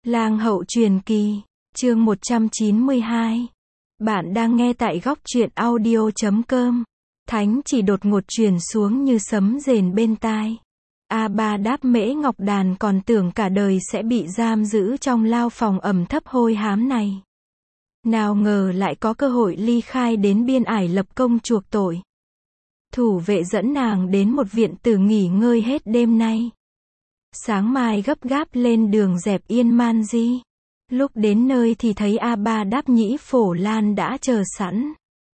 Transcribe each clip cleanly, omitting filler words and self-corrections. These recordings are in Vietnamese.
Lang hậu truyền kỳ, chương 192. Bạn đang nghe tại góc truyện audio.com. Thánh chỉ đột ngột truyền xuống như sấm rền bên tai. A-ba Đáp Mễ Ngọc Đàn còn tưởng cả đời sẽ bị giam giữ trong lao phòng ẩm thấp hôi hám này. Nào ngờ lại có cơ hội ly khai đến biên ải lập công chuộc tội. Thủ vệ dẫn nàng đến một viện tử nghỉ ngơi hết đêm nay. Sáng mai gấp gáp lên đường dẹp Yên Man Di. Lúc đến nơi thì thấy A-ba Đáp Nhĩ Phổ Lan đã chờ sẵn.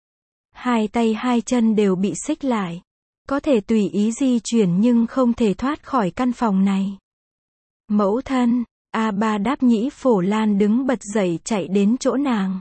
Hai tay hai chân đều bị xích lại. Có thể tùy ý di chuyển nhưng không thể thoát khỏi căn phòng này. Mẫu thân, A-ba Đáp Nhĩ Phổ Lan đứng bật dậy chạy đến chỗ nàng.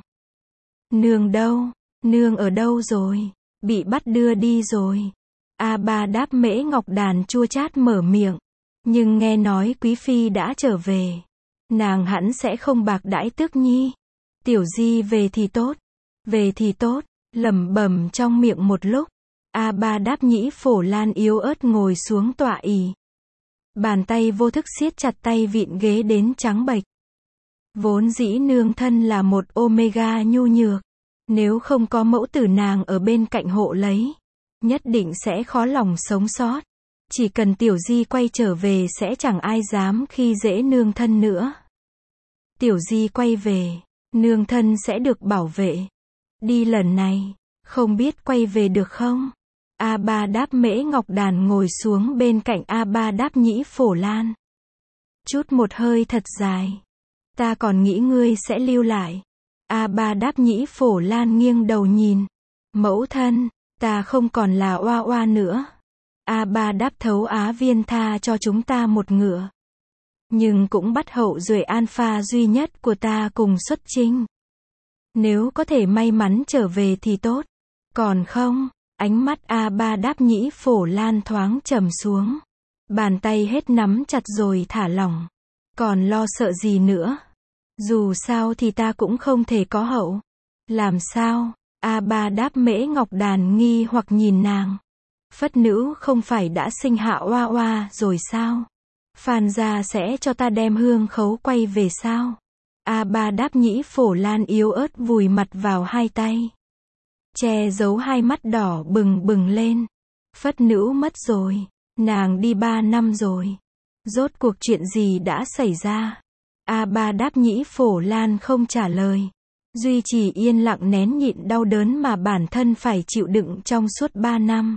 Nương đâu? Nương ở đâu rồi? Bị bắt đưa đi rồi. A-ba Đáp Mễ Ngọc Đàn chua chát mở miệng. Nhưng nghe nói quý phi đã trở về. Nàng hẳn sẽ không bạc đãi Tước Nhi. Tiểu Di về thì tốt. Về thì tốt, lẩm bẩm trong miệng một lúc. A-ba Đáp Nhĩ Phổ Lan yếu ớt ngồi xuống tọa ỷ. Bàn tay vô thức siết chặt tay vịn ghế đến trắng bệch. Vốn dĩ nương thân là một Omega nhu nhược. Nếu không có mẫu tử nàng ở bên cạnh hộ lấy, nhất định sẽ khó lòng sống sót. Chỉ cần Tiểu Di quay trở về sẽ chẳng ai dám khi dễ nương thân nữa. Tiểu Di quay về, nương thân sẽ được bảo vệ. Đi lần này, không biết quay về được không? A-ba Đáp Mễ Ngọc Đàn ngồi xuống bên cạnh A-ba Đáp Nhĩ Phổ Lan. Chút một hơi thật dài. Ta còn nghĩ ngươi sẽ lưu lại. A-ba Đáp Nhĩ Phổ Lan nghiêng đầu nhìn. Mẫu thân, ta không còn là oa oa nữa. A-ba Đáp Thấu Á Viên tha cho chúng ta một ngựa. Nhưng cũng bắt hậu duệ alpha duy nhất của ta cùng xuất chinh. Nếu có thể may mắn trở về thì tốt. Còn không, ánh mắt A-ba Đáp Nhĩ Phổ Lan thoáng trầm xuống. Bàn tay hết nắm chặt rồi thả lỏng. Còn lo sợ gì nữa? Dù sao thì ta cũng không thể có hậu. Làm sao? A-ba Đáp Mễ Ngọc Đàn nghi hoặc nhìn nàng. Phất nữ không phải đã sinh hạ oa oa rồi sao? Phan gia sẽ cho ta đem hương khấu quay về sao? A-ba Đáp Nhĩ Phổ Lan yếu ớt vùi mặt vào hai tay. Che giấu hai mắt đỏ bừng bừng lên. Phất nữ mất rồi. Nàng đi 3 năm rồi. Rốt cuộc chuyện gì đã xảy ra? A-ba Đáp Nhĩ Phổ Lan không trả lời. Duy trì yên lặng nén nhịn đau đớn mà bản thân phải chịu đựng trong suốt 3 năm.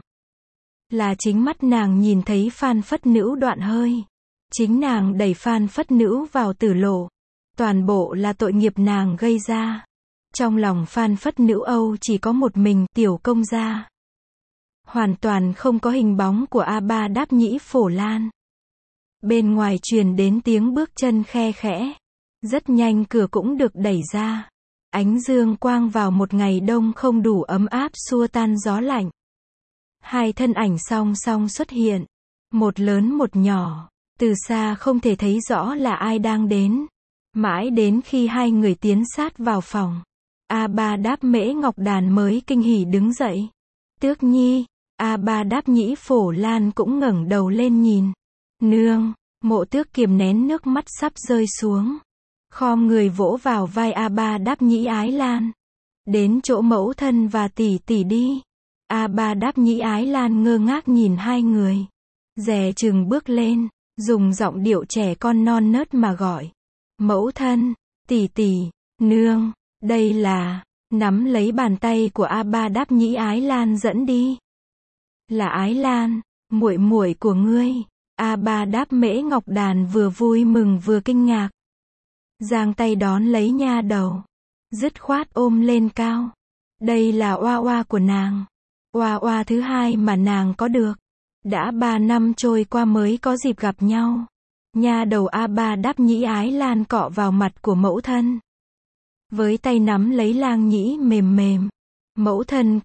Là chính mắt nàng nhìn thấy Phan Phất Nữ đoạn hơi. Chính nàng đẩy Phan Phất Nữ vào tử lộ. Toàn bộ là tội nghiệp nàng gây ra. Trong lòng Phan Phất Nữ Âu chỉ có một mình tiểu công gia. Hoàn toàn không có hình bóng của A-ba Đáp Nhĩ Phổ Lan. Bên ngoài truyền đến tiếng bước chân khe khẽ. Rất nhanh cửa cũng được đẩy ra. Ánh dương quang vào một ngày đông không đủ ấm áp xua tan gió lạnh. Hai thân ảnh song song xuất hiện. Một lớn một nhỏ. Từ xa không thể thấy rõ là ai đang đến. Mãi đến khi hai người tiến sát vào phòng. A-ba Đáp Mễ Ngọc Đàn mới kinh hỉ đứng dậy. Tước Nhi. A-ba Đáp Nhĩ Phổ Lan cũng ngẩng đầu lên nhìn. Nương. Mộ Tước kiềm nén nước mắt sắp rơi xuống. Khom người vỗ vào vai A-ba Đáp Nhĩ Ái Lan. Đến chỗ mẫu thân và tỷ tỷ đi. A-ba Đáp Nhĩ Ái Lan ngơ ngác nhìn hai người. Dè chừng bước lên, dùng giọng điệu trẻ con non nớt mà gọi. Mẫu thân, tỷ tỷ, nương, đây là, nắm lấy bàn tay của A-ba Đáp Nhĩ Ái Lan dẫn đi. Là Ái Lan, muội muội của ngươi. A-ba Đáp Mễ Ngọc Đàn vừa vui mừng vừa kinh ngạc. Giang tay đón lấy nha đầu. Dứt khoát ôm lên cao. Đây là oa oa của nàng. Oa oa thứ hai mà nàng có được. Đã 3 năm trôi qua mới có dịp gặp nhau. Nha đầu A-ba Đáp Nhĩ Ái Lan cọ vào mặt của mẫu thân. Với tay nắm lấy Lang Nhĩ mềm mềm. Mẫu thân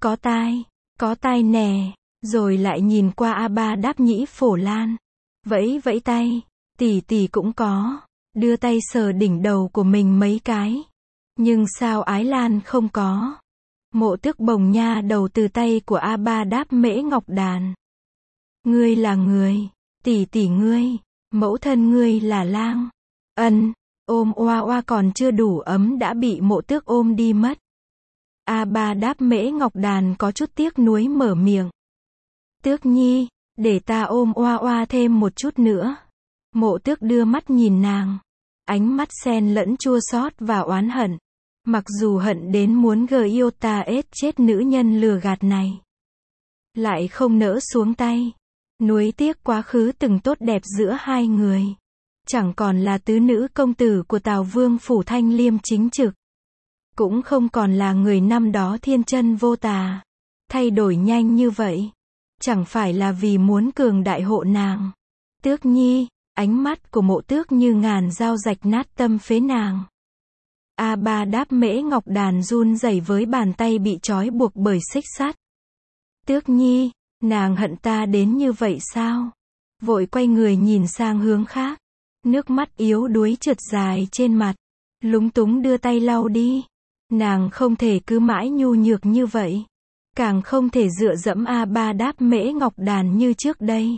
có tai nè. Rồi lại nhìn qua A-ba Đáp Nhĩ Phổ Lan. Vẫy vẫy tay, tỷ tỷ cũng có. Đưa tay sờ đỉnh đầu của mình mấy cái. Nhưng sao Ái Lan không có? Mộ Tước bồng nha đầu từ tay của A-ba Đáp Mễ Ngọc Đàn. Ngươi là người, tỷ tỷ ngươi, mẫu thân ngươi là Lang. Ân, Ôm oa oa còn chưa đủ ấm đã bị Mộ Tước ôm đi mất. A Ba Đáp Mễ Ngọc Đàn có chút tiếc nuối mở miệng. Tước Nhi, để ta ôm oa oa thêm một chút nữa. Mộ Tước đưa mắt nhìn nàng. Ánh mắt xen lẫn chua xót và oán hận. Mặc dù hận đến muốn yêu ta ết chết nữ nhân lừa gạt này. Lại không nỡ xuống tay. Nuối tiếc quá khứ từng tốt đẹp giữa hai người. Chẳng còn là tứ nữ công tử của Tào Vương phủ thanh liêm chính trực. Cũng không còn là người năm đó thiên chân vô tà. Thay đổi nhanh như vậy. Chẳng phải là vì muốn cường đại hộ nàng. Tước Nhi, ánh mắt của Mộ Tước như ngàn dao rạch nát tâm phế nàng. A Ba Đáp Mễ Ngọc Đàn run rẩy với bàn tay bị trói buộc bởi xích sắt. Tước Nhi, nàng hận ta đến như vậy sao? Vội quay người nhìn sang hướng khác. Nước mắt yếu đuối trượt dài trên mặt. Lúng túng đưa tay lau đi. Nàng không thể cứ mãi nhu nhược như vậy. Càng không thể dựa dẫm A Ba Đáp Mễ Ngọc Đàn như trước đây.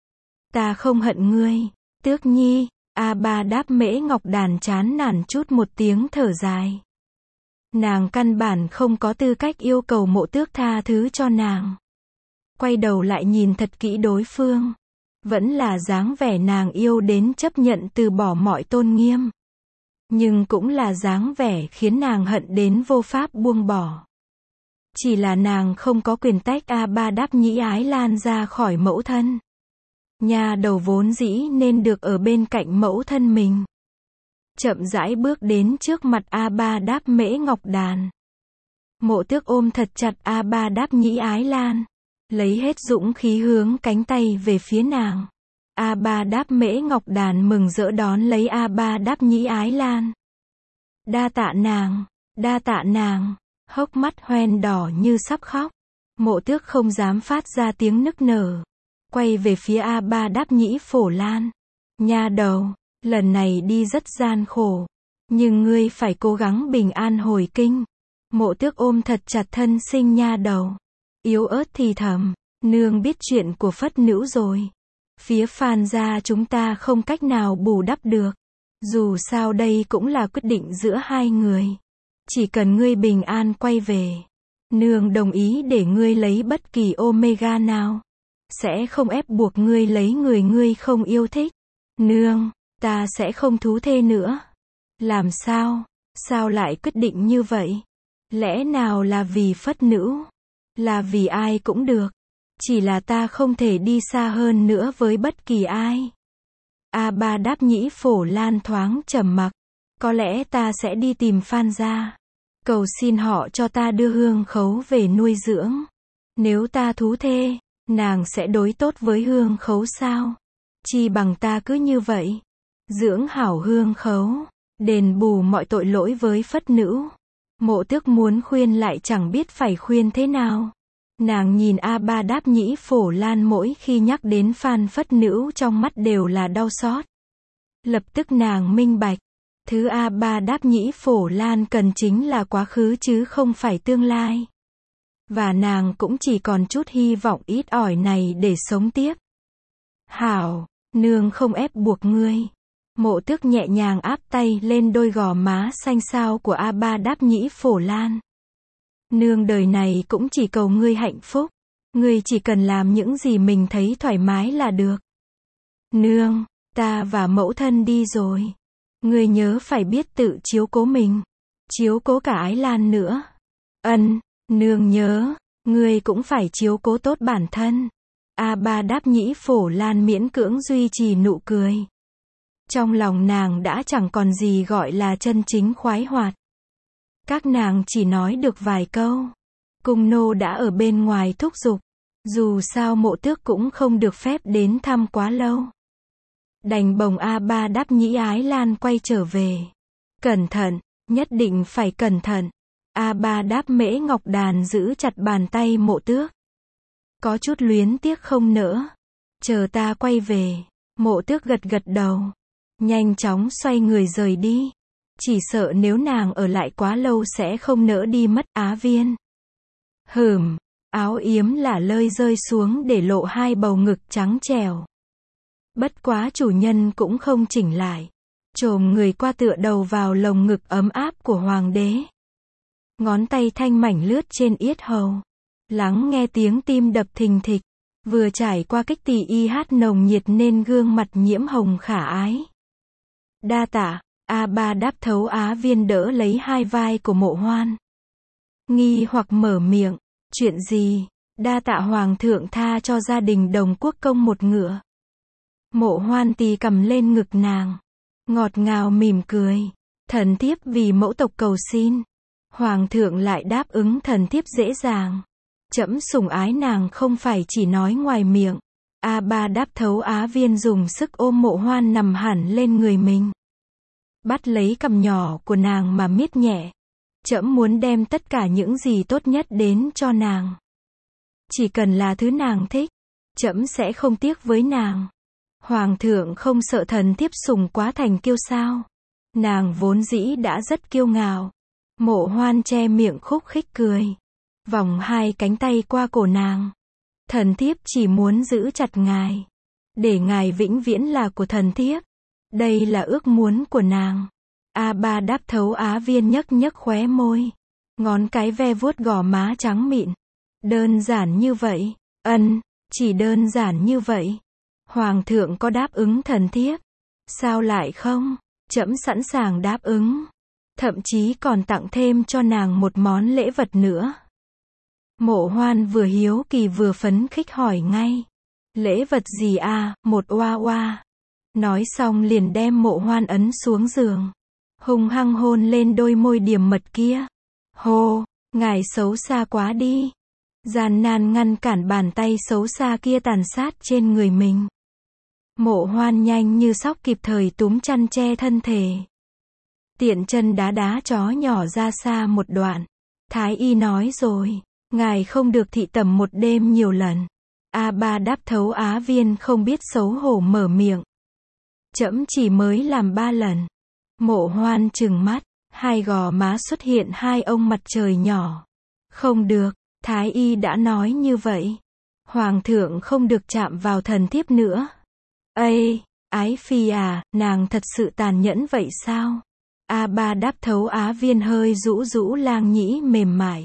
Ta không hận ngươi, Tước Nhi. A Ba Đáp Mễ Ngọc Đàn chán nản chút một tiếng thở dài. Nàng căn bản không có tư cách yêu cầu Mộ Tước tha thứ cho nàng. Quay đầu lại nhìn thật kỹ đối phương. Vẫn là dáng vẻ nàng yêu đến chấp nhận từ bỏ mọi tôn nghiêm. Nhưng cũng là dáng vẻ khiến nàng hận đến vô pháp buông bỏ. Chỉ là nàng không có quyền tách A Ba Đáp Nhĩ Ái Lan ra khỏi mẫu thân. Nha đầu vốn dĩ nên được ở bên cạnh mẫu thân mình. Chậm rãi bước đến trước mặt A Ba Đáp Mễ Ngọc Đàn. Mộ Tước ôm thật chặt A Ba Đáp Nhĩ Ái Lan. Lấy hết dũng khí hướng cánh tay về phía nàng. A Ba Đáp Mễ Ngọc Đàn mừng rỡ đón lấy A Ba Đáp Nhĩ Ái Lan. Đa tạ nàng, đa tạ nàng. Hốc mắt hoen đỏ như sắp khóc. Mộ Tước không dám phát ra tiếng nức nở. Quay về phía A Ba Đáp Nhĩ Phổ Lan. Nha đầu, lần này đi rất gian khổ. Nhưng ngươi phải cố gắng bình an hồi kinh. Mộ Tước ôm thật chặt thân sinh nha đầu. Yếu ớt thì thầm. Nương biết chuyện của Phất Nữ rồi. Phía Phan gia chúng ta không cách nào bù đắp được. Dù sao đây cũng là quyết định giữa hai người. Chỉ cần ngươi bình an quay về. Nương đồng ý để ngươi lấy bất kỳ Omega nào. Sẽ không ép buộc ngươi lấy người ngươi không yêu thích. Nương, ta sẽ không thú thê nữa. Làm sao? Sao lại quyết định như vậy? Lẽ nào là vì Phất Nữ? Là vì ai cũng được. Chỉ là ta không thể đi xa hơn nữa với bất kỳ ai. A Ba Đáp Nhĩ Phổ Lan thoáng trầm mặc. Có lẽ ta sẽ đi tìm Phan gia. Cầu xin họ cho ta đưa Hương Khấu về nuôi dưỡng. Nếu ta thú thê, nàng sẽ đối tốt với Hương Khấu sao? Chi bằng ta cứ như vậy. Dưỡng hảo Hương Khấu. Đền bù mọi tội lỗi với Phất Nữ. Mộ Tước muốn khuyên lại chẳng biết phải khuyên thế nào. Nàng nhìn A Ba Đáp Nhĩ Phổ Lan mỗi khi nhắc đến Phan Phất Nữ trong mắt đều là đau xót. Lập tức nàng minh bạch. Thứ A Ba Đáp Nhĩ Phổ Lan cần chính là quá khứ chứ không phải tương lai. Và nàng cũng chỉ còn chút hy vọng ít ỏi này để sống tiếp. Hảo, nương không ép buộc ngươi. Mộ Tước nhẹ nhàng áp tay lên đôi gò má xanh xao của A Ba Đáp Nhĩ Phổ Lan. Nương đời này cũng chỉ cầu ngươi hạnh phúc. Ngươi chỉ cần làm những gì mình thấy thoải mái là được. Nương, ta và mẫu thân đi rồi. Ngươi nhớ phải biết tự chiếu cố mình. Chiếu cố cả Ái Lan nữa. Ân, nương nhớ. Ngươi cũng phải chiếu cố tốt bản thân. A Ba Đáp Nhĩ Phổ Lan miễn cưỡng duy trì nụ cười. Trong lòng nàng đã chẳng còn gì gọi là chân chính khoái hoạt. Các nàng chỉ nói được vài câu. Cung nô đã ở bên ngoài thúc giục. Dù sao Mộ Tước cũng không được phép đến thăm quá lâu. Đành bồng A Ba Đáp Nhĩ Ái Lan quay trở về. Cẩn thận, nhất định phải cẩn thận. A Ba Đáp Mễ Ngọc Đàn giữ chặt bàn tay Mộ Tước. Có chút luyến tiếc không nỡ. Chờ ta quay về. Mộ Tước gật gật đầu. Nhanh chóng xoay người rời đi. Chỉ sợ nếu nàng ở lại quá lâu sẽ không nỡ đi mất Á Viên. Áo yếm là lơi rơi xuống để lộ hai bầu ngực trắng trẻo. Bất quá chủ nhân cũng không chỉnh lại. chồm người qua tựa đầu vào lồng ngực ấm áp của hoàng đế. Ngón tay thanh mảnh lướt trên yết hầu. Lắng nghe tiếng tim đập thình thịch. Vừa trải qua kích tỳ y hát nồng nhiệt nên gương mặt nhiễm hồng khả ái. Đa tạ, A-ba Đáp Thấu Á Viên đỡ lấy hai vai của Mộ Hoan. Nghi hoặc mở miệng, chuyện gì? Đa tạ hoàng thượng tha cho gia đình Đồng Quốc Công một ngựa. Mộ Hoan tì cầm lên ngực nàng, ngọt ngào mỉm cười. Thần thiếp vì mẫu tộc cầu xin. Hoàng thượng lại đáp ứng thần thiếp dễ dàng. Trẫm sủng ái nàng không phải chỉ nói ngoài miệng. A-ba Đáp Thấu Á Viên dùng sức ôm Mộ Hoan nằm hẳn lên người mình. Bắt lấy cằm nhỏ của nàng mà miết nhẹ. Trẫm muốn đem tất cả những gì tốt nhất đến cho nàng. Chỉ cần là thứ nàng thích, trẫm sẽ không tiếc với nàng. Hoàng thượng không sợ thần thiếp sủng quá thành kiêu sao? Nàng vốn dĩ đã rất kiêu ngạo. Mộ Hoan che miệng khúc khích cười. Vòng hai cánh tay qua cổ nàng. Thần thiếp chỉ muốn giữ chặt ngài. Để ngài vĩnh viễn là của thần thiếp. Đây là ước muốn của nàng. A-ba Đáp Thấu Á Viên nhấc nhấc khóe môi. Ngón cái ve vuốt gò má trắng mịn. Đơn giản như vậy. Chỉ đơn giản như vậy. Hoàng thượng có đáp ứng thần thiếp. Sao lại không? Trẫm sẵn sàng đáp ứng. Thậm chí còn tặng thêm cho nàng một món lễ vật nữa. Mộ Hoan vừa hiếu kỳ vừa phấn khích hỏi ngay. Lễ vật gì à? Một oa oa. Nói xong liền đem Mộ Hoan ấn xuống giường. Hung hăng hôn lên đôi môi điềm mật kia. Hô, ngài xấu xa quá đi. Gian nan ngăn cản bàn tay xấu xa kia tàn sát trên người mình. Mộ Hoan nhanh như sóc kịp thời túm chăn che thân thể. Tiện chân đá đá chó nhỏ ra xa một đoạn. Thái y nói rồi, ngài không được thị tẩm một đêm nhiều lần. A-ba Đáp Thấu Á Viên không biết xấu hổ mở miệng. Trẫm chỉ mới làm 3 lần. Mộ Hoan trừng mắt, hai gò má xuất hiện hai ông mặt trời nhỏ. Không được, Thái y đã nói như vậy. Hoàng thượng không được chạm vào thần thiếp nữa. Ây, ái phi à, nàng thật sự tàn nhẫn vậy sao? A-ba Đáp Thấu Á Viên hơi rũ rũ lang nhĩ mềm mại.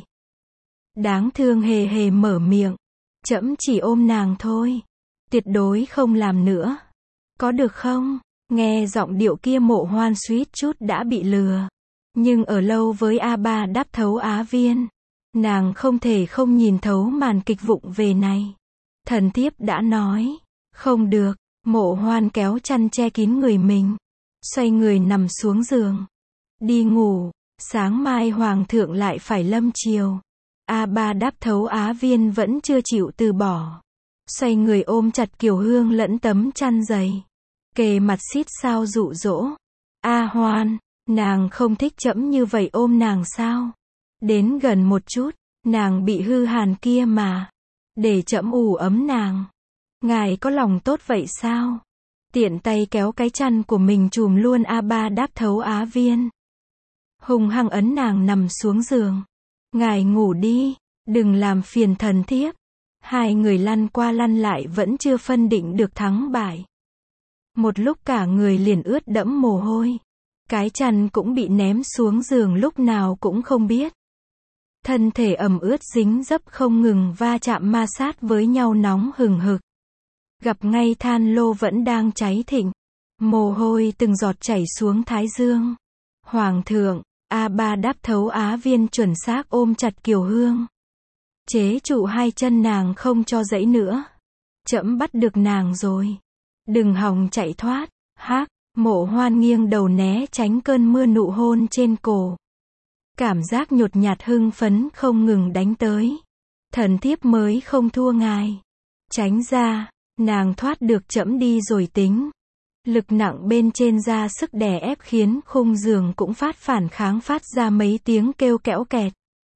Đáng thương hề hề mở miệng. Trẫm chỉ ôm nàng thôi. Tuyệt đối không làm nữa. Có được không? Nghe giọng điệu kia Mộ Hoan suýt chút đã bị lừa. Nhưng ở lâu với A-ba Đáp Thấu Á Viên, nàng không thể không nhìn thấu màn kịch vụng về này. Thần thiếp đã nói. Không được. Mộ Hoan kéo chăn che kín người mình. Xoay người nằm xuống giường. Đi ngủ. Sáng mai hoàng thượng lại phải lâm triều. A-ba Đáp Thấu Á Viên vẫn chưa chịu từ bỏ. Xoay người ôm chặt Kiều Hương lẫn tấm chăn dày. Kề mặt xít sao dụ dỗ. A Hoan, nàng không thích trẫm như vậy ôm nàng sao? Đến gần một chút, nàng bị hư hàn kia mà. Để trẫm ủ ấm nàng. Ngài có lòng tốt vậy sao? Tiện tay kéo cái chăn của mình trùm luôn A-ba Đáp Thấu Á Viên. Hung hăng ấn nàng nằm xuống giường. Ngài ngủ đi, đừng làm phiền thần thiếp. Hai người lăn qua lăn lại vẫn chưa phân định được thắng bại. Một lúc cả người liền ướt đẫm mồ hôi. Cái chăn cũng bị ném xuống giường lúc nào cũng không biết. Thân thể ẩm ướt dính dấp không ngừng va chạm ma sát với nhau nóng hừng hực. Gặp ngay than lô vẫn đang cháy thịnh. Mồ hôi từng giọt chảy xuống thái dương. Hoàng thượng, A-ba Đáp Thấu Á Viên chuẩn xác ôm chặt Kiều Hương. Chế trụ hai chân nàng không cho dãy nữa. Trẫm bắt được nàng rồi. Đừng hòng chạy thoát. Hác, Mộ Hoan nghiêng đầu né tránh cơn mưa nụ hôn trên cổ. Cảm giác nhột nhạt hưng phấn không ngừng đánh tới. Thần thiếp mới không thua ngài. Tránh ra, nàng thoát được trẫm đi rồi tính. Lực nặng bên trên ra sức đè ép khiến khung giường cũng phản kháng phát ra mấy tiếng kêu kẽo kẹt.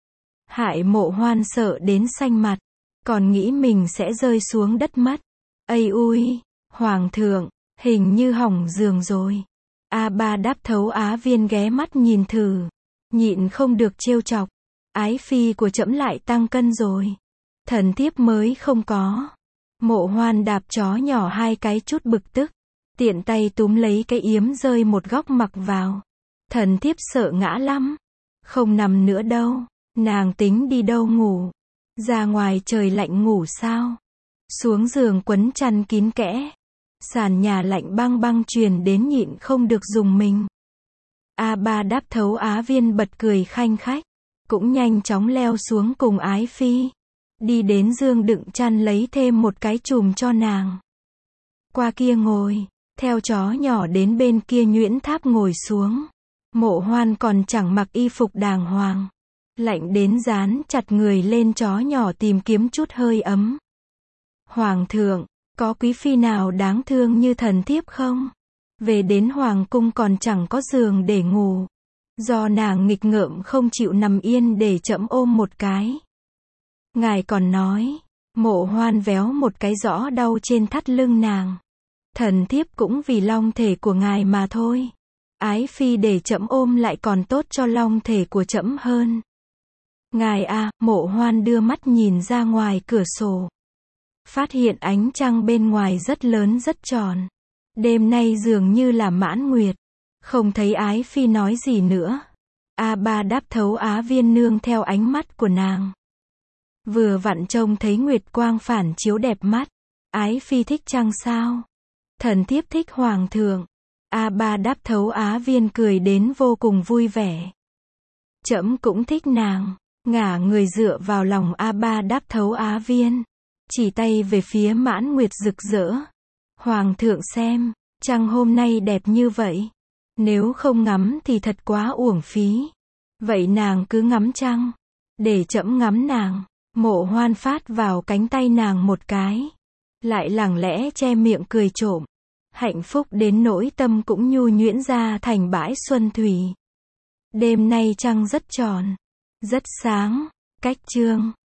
Hại Mộ Hoan sợ đến xanh mặt, còn nghĩ mình sẽ rơi xuống đất mất. Ây ui, hoàng thượng, hình như hỏng giường rồi. A-ba Đáp Thấu Á Viên ghé mắt nhìn thử, nhịn không được trêu chọc. Ái phi của trẫm lại tăng cân rồi. Thần thiếp mới không có. Mộ Hoan đạp chó nhỏ hai cái chút bực tức. tiện tay túm lấy cái yếm rơi một góc mặc vào. Thần thiếp sợ ngã lắm, không nằm nữa đâu. Nàng tính đi đâu ngủ? Ra ngoài trời lạnh ngủ sao? Xuống giường quấn chăn kín kẽ. Sàn nhà lạnh băng băng truyền đến nhịn không được dùng mình. A3 Đáp Thấu Á Viên bật cười khanh khách, cũng nhanh chóng leo xuống cùng Ái Phi. Đi đến giường đựng chăn lấy thêm một cái chùm cho nàng. Qua kia ngồi, theo chó nhỏ đến bên kia nhuyễn tháp ngồi xuống. Mộ Hoan còn chẳng mặc y phục đàng hoàng. Lạnh đến dán chặt người lên chó nhỏ tìm kiếm chút hơi ấm. Hoàng thượng, có quý phi nào đáng thương như thần thiếp không? Về đến hoàng cung còn chẳng có giường để ngủ. Do nàng nghịch ngợm không chịu nằm yên để trẫm ôm một cái. Ngài còn nói, Mộ Hoan véo một cái rõ đau trên thắt lưng nàng. Thần thiếp cũng vì long thể của ngài mà thôi. Ái Phi để trẫm ôm lại còn tốt cho long thể của trẫm hơn. Ngài à, Mộ Hoan đưa mắt nhìn ra ngoài cửa sổ. Phát hiện ánh trăng bên ngoài rất lớn rất tròn. Đêm nay dường như là mãn nguyệt. Không thấy Ái Phi nói gì nữa. A3 Đáp Thấu Á Viên nương theo ánh mắt của nàng. Vừa vặn trông thấy nguyệt quang phản chiếu đẹp mắt. Ái Phi thích trăng sao? Thần thiếp thích hoàng thượng. A3 Đáp Thấu Á Viên cười đến vô cùng vui vẻ. Trẫm cũng thích nàng. Ngả người dựa vào lòng A3 Đáp Thấu Á Viên. Chỉ tay về phía mãn nguyệt rực rỡ. Hoàng thượng xem, trăng hôm nay đẹp như vậy. Nếu không ngắm thì thật quá uổng phí. Vậy nàng cứ ngắm trăng. Để trẫm ngắm nàng. Mộ Hoan phát vào cánh tay nàng một cái. Lại lẳng lẽ che miệng cười trộm. Hạnh phúc đến nỗi tâm cũng nhu nhuyễn ra thành bãi xuân thủy. Đêm nay trăng rất tròn. Rất sáng. Cách chương